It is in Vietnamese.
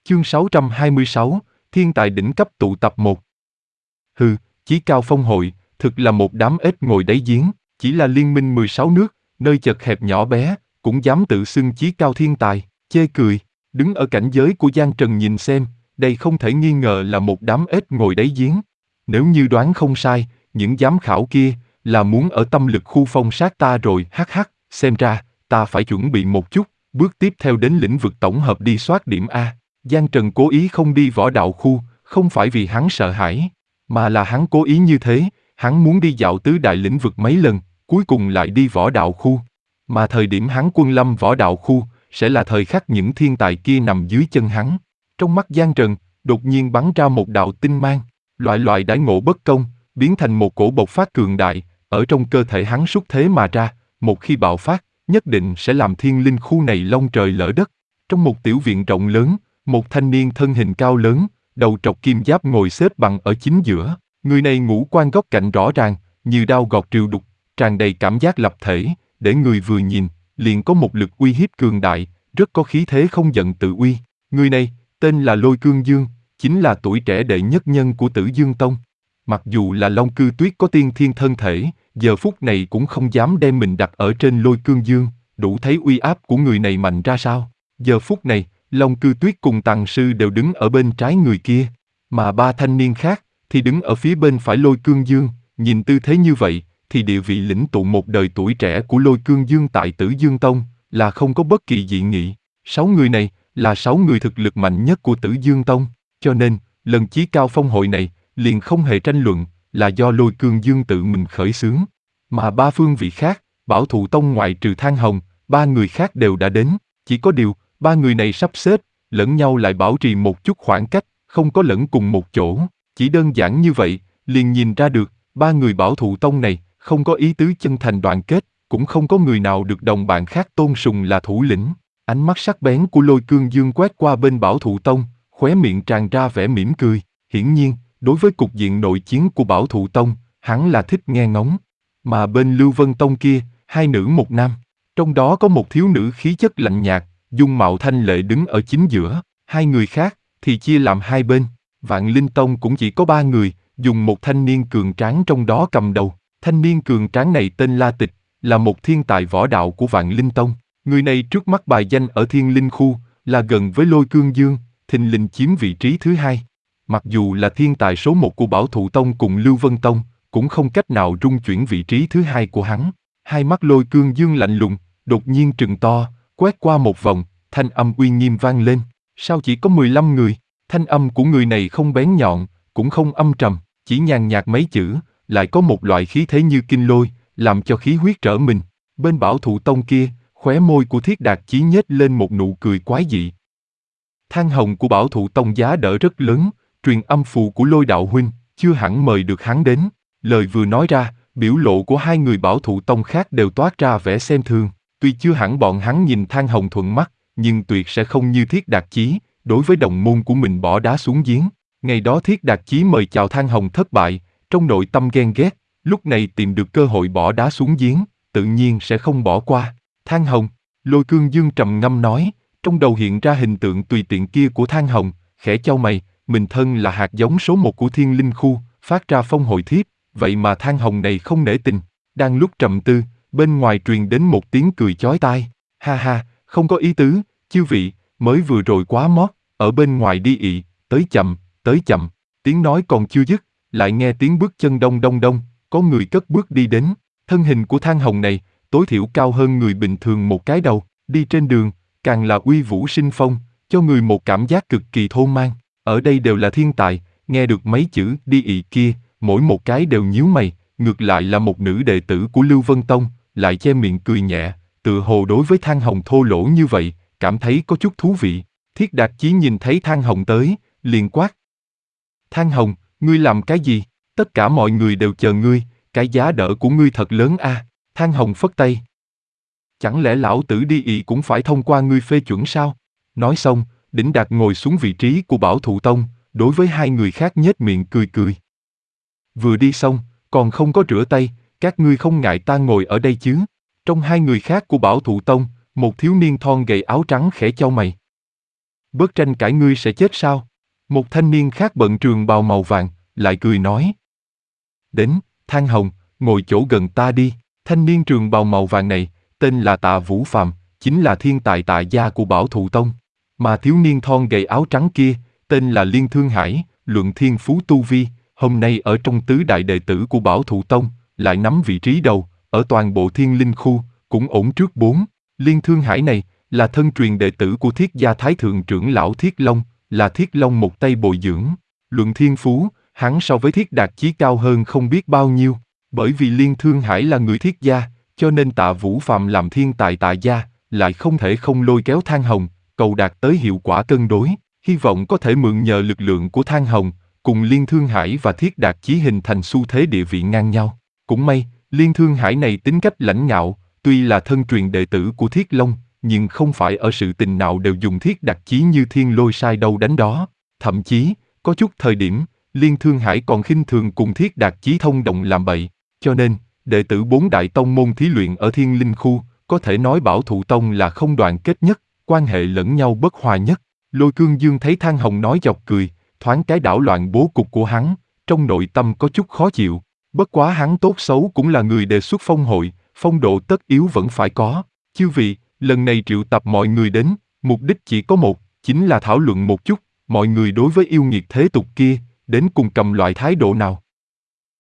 Chương 626, Thiên tài đỉnh cấp tụ tập 1. Hừ, Chí Cao Phong hội, thực là một đám ếch ngồi đáy giếng, chỉ là liên minh 16 nước, nơi chật hẹp nhỏ bé, cũng dám tự xưng chí cao thiên tài, chê cười. Đứng ở cảnh giới của Giang Trần nhìn xem, đây không thể nghi ngờ là một đám ếch ngồi đáy giếng. Nếu như đoán không sai, những giám khảo kia là muốn ở tâm lực khu phong sát ta rồi, hắc hắc, xem ra ta phải chuẩn bị một chút, bước tiếp theo đến lĩnh vực tổng hợp đi soát điểm A. Giang Trần cố ý không đi võ đạo khu, không phải vì hắn sợ hãi, mà là hắn cố ý như thế, hắn muốn đi dạo tứ đại lĩnh vực mấy lần, cuối cùng lại đi võ đạo khu. Mà thời điểm hắn quân lâm võ đạo khu, sẽ là thời khắc những thiên tài kia nằm dưới chân hắn. Trong mắt Giang Trần, đột nhiên bắn ra một đạo tinh mang, loại đãi ngộ bất công, biến thành một cổ bộc phát cường đại, ở trong cơ thể hắn xuất thế mà ra, một khi bạo phát, nhất định sẽ làm thiên linh khu này long trời lỡ đất. Trong một tiểu viện rộng lớn, một thanh niên thân hình cao lớn, đầu trọc kim giáp ngồi xếp bằng ở chính giữa. Người này ngũ quan góc cạnh rõ ràng, như đao gọt triều đục, tràn đầy cảm giác lập thể, để người vừa nhìn, liền có một lực uy hiếp cường đại, rất có khí thế không giận tự uy. Người này, tên là Lôi Cương Dương, chính là tuổi trẻ đệ nhất nhân của Tử Dương Tông. Mặc dù là Long Cư Tuyết có tiên thiên thân thể, giờ phút này cũng không dám đem mình đặt ở trên Lôi Cương Dương, đủ thấy uy áp của người này mạnh ra sao. Giờ phút này, Long Cư Tuyết cùng Tằng Sư đều đứng ở bên trái người kia, mà ba thanh niên khác thì đứng ở phía bên phải Lôi Cương Dương. Nhìn tư thế như vậy, thì địa vị lĩnh tụ một đời tuổi trẻ của Lôi Cương Dương tại Tử Dương Tông là không có bất kỳ dị nghị. 6 người này là 6 người thực lực mạnh nhất của Tử Dương Tông, cho nên lần Chí Cao Phong hội này liền không hề tranh luận, là do Lôi Cương Dương tự mình khởi xướng. Mà ba phương vị khác, Bảo Thụ Tông ngoại trừ Thang Hồng, ba người khác đều đã đến, chỉ có điều ba người này sắp xếp lẫn nhau lại bảo trì một chút khoảng cách, không có lẫn cùng một chỗ. Chỉ đơn giản như vậy, liền nhìn ra được, ba người Bảo Thụ Tông này không có ý tứ chân thành đoàn kết, cũng không có người nào được đồng bạn khác tôn sùng là thủ lĩnh. Ánh mắt sắc bén của Lôi Cương Dương quét qua bên Bảo Thụ Tông, khóe miệng tràn ra vẻ mỉm cười. Hiển nhiên, đối với cục diện nội chiến của Bảo Thụ Tông, hắn là thích nghe ngóng. Mà bên Lưu Vân Tông kia, 2 nữ 1 nam, trong đó có một thiếu nữ khí chất lạnh nhạt, dung mạo thanh lệ đứng ở chính giữa, 2 người khác thì chia làm 2 bên. Vạn Linh Tông cũng chỉ có 3 người, dùng một thanh niên cường tráng trong đó cầm đầu. Thanh niên cường tráng này tên La Tịch, là một thiên tài võ đạo của Vạn Linh Tông. Người này trước mắt bài danh ở Thiên Linh khu, là gần với Lôi Cương Dương, thình lình chiếm vị trí thứ 2. Mặc dù là thiên tài số 1 của Bảo Thụ Tông cùng Lưu Vân Tông, cũng không cách nào rung chuyển vị trí thứ 2 của hắn. Hai mắt Lôi Cương Dương lạnh lùng, đột nhiên trừng to, quét qua một vòng, thanh âm uy nghiêm vang lên. Sao chỉ có 15 người? Thanh âm của người này không bén nhọn, cũng không âm trầm, chỉ nhàn nhạt mấy chữ, lại có một loại khí thế như kinh lôi, làm cho khí huyết trở mình. Bên Bảo Thụ Tông kia, khóe môi của Thiết Đạt Chí nhếch lên một nụ cười quái dị. Thang Hồng của Bảo Thụ Tông giá đỡ rất lớn, truyền âm phù của Lôi đạo huynh, chưa hẳn mời được hắn đến. Lời vừa nói ra, biểu lộ của 2 người Bảo Thụ Tông khác đều toát ra vẻ xem thường. Tuy chưa hẳn bọn hắn nhìn Thang Hồng thuận mắt, nhưng tuyệt sẽ không như Thiết Đạt Chí, đối với đồng môn của mình bỏ đá xuống giếng. Ngày đó Thiết Đạt Chí mời chào Thang Hồng thất bại, trong nội tâm ghen ghét, lúc này tìm được cơ hội bỏ đá xuống giếng, tự nhiên sẽ không bỏ qua. Thang Hồng, Lôi Cương Dương trầm ngâm nói, trong đầu hiện ra hình tượng tùy tiện kia của Thang Hồng, khẽ chau mày, mình thân là hạt giống số 1 của Thiên Linh khu, phát ra phong hội thiếp, vậy mà Thang Hồng này không nể tình. Đang lúc trầm tư, bên ngoài truyền đến một tiếng cười chói tai. Ha ha, không có ý tứ, chư vị, mới vừa rồi quá mót, ở bên ngoài đi ị, tới chậm, tới chậm. Tiếng nói còn chưa dứt, lại nghe tiếng bước chân đông đông đông, có người cất bước đi đến. Thân hình của Thang Hồng này, tối thiểu cao hơn người bình thường một cái đầu, đi trên đường, càng là uy vũ sinh phong, cho người một cảm giác cực kỳ thôn mang. Ở đây đều là thiên tài, nghe được mấy chữ đi ị kia, mỗi một cái đều nhíu mày, ngược lại là một nữ đệ tử của Lưu Vân Tông, lại che miệng cười nhẹ, tựa hồ đối với Thang Hồng thô lỗ như vậy, cảm thấy có chút thú vị. Thiết Đạt Chí nhìn thấy Thang Hồng tới, liền quát. Thang Hồng, ngươi làm cái gì? Tất cả mọi người đều chờ ngươi, cái giá đỡ của ngươi thật lớn a. Thang Hồng phất tay. Chẳng lẽ lão tử đi ị cũng phải thông qua ngươi phê chuẩn sao? Nói xong, Đỉnh Đạt ngồi xuống vị trí của Bảo Thụ Tông, đối với 2 người khác nhếch miệng cười cười. Vừa đi xong, còn không có rửa tay, các ngươi không ngại ta ngồi ở đây chứ? Trong 2 người khác của Bảo Thụ Tông, một thiếu niên thon gầy áo trắng khẽ chau mày. Bớt tranh cãi ngươi sẽ chết sao? Một thanh niên khác bận trường bào màu vàng, lại cười nói. Đến, Thang Hồng, ngồi chỗ gần ta đi. Thanh niên trường bào màu vàng này, tên là Tạ Vũ Phàm, chính là thiên tài Tạ gia của Bảo Thụ Tông. Mà thiếu niên thon gầy áo trắng kia, tên là Liên Thương Hải, luận thiên phú tu vi, hôm nay ở trong tứ đại đệ tử của Bảo Thụ Tông, lại nắm vị trí đầu, ở toàn bộ thiên linh khu, cũng ổn trước 4. Liên Thương Hải này, là thân truyền đệ tử của Thiết gia Thái Thượng trưởng lão Thiết Long, là Thiết Long một tay bồi dưỡng. Luận thiên phú, hắn so với Thiết Đạt Chí cao hơn không biết bao nhiêu. Bởi vì Liên Thương Hải là người Thiết gia, cho nên Tạ Vũ Phàm làm thiên tài Tạ gia, lại không thể không lôi kéo Thang Hồng, cầu đạt tới hiệu quả cân đối. Hy vọng có thể mượn nhờ lực lượng của Thang Hồng, cùng Liên Thương Hải và Thiết Đạt Chí hình thành xu thế địa vị ngang nhau. Cũng may, Liên Thương Hải này tính cách lãnh ngạo, tuy là thân truyền đệ tử của Thiết Long, nhưng không phải ở sự tình nào đều dùng Thiết Đạt Chí như thiên lôi sai đâu đánh đó. Thậm chí, có chút thời điểm, Liên Thương Hải còn khinh thường cùng Thiết Đạt Chí thông đồng làm bậy. Cho nên, đệ tử 4 đại tông môn thí luyện ở Thiên Linh Khu, có thể nói Bảo Thụ Tông là không đoàn kết nhất, quan hệ lẫn nhau bất hòa nhất. Lôi Cương Dương thấy Thang Hồng nói dọc cười, thoáng cái đảo loạn bố cục của hắn, trong nội tâm có chút khó chịu. Bất quá hắn tốt xấu cũng là người đề xuất phong hội, phong độ tất yếu vẫn phải có. Chư vị, lần này triệu tập mọi người đến, mục đích chỉ có một, chính là thảo luận một chút, mọi người đối với yêu nghiệt thế tục kia, đến cùng cầm loại thái độ nào.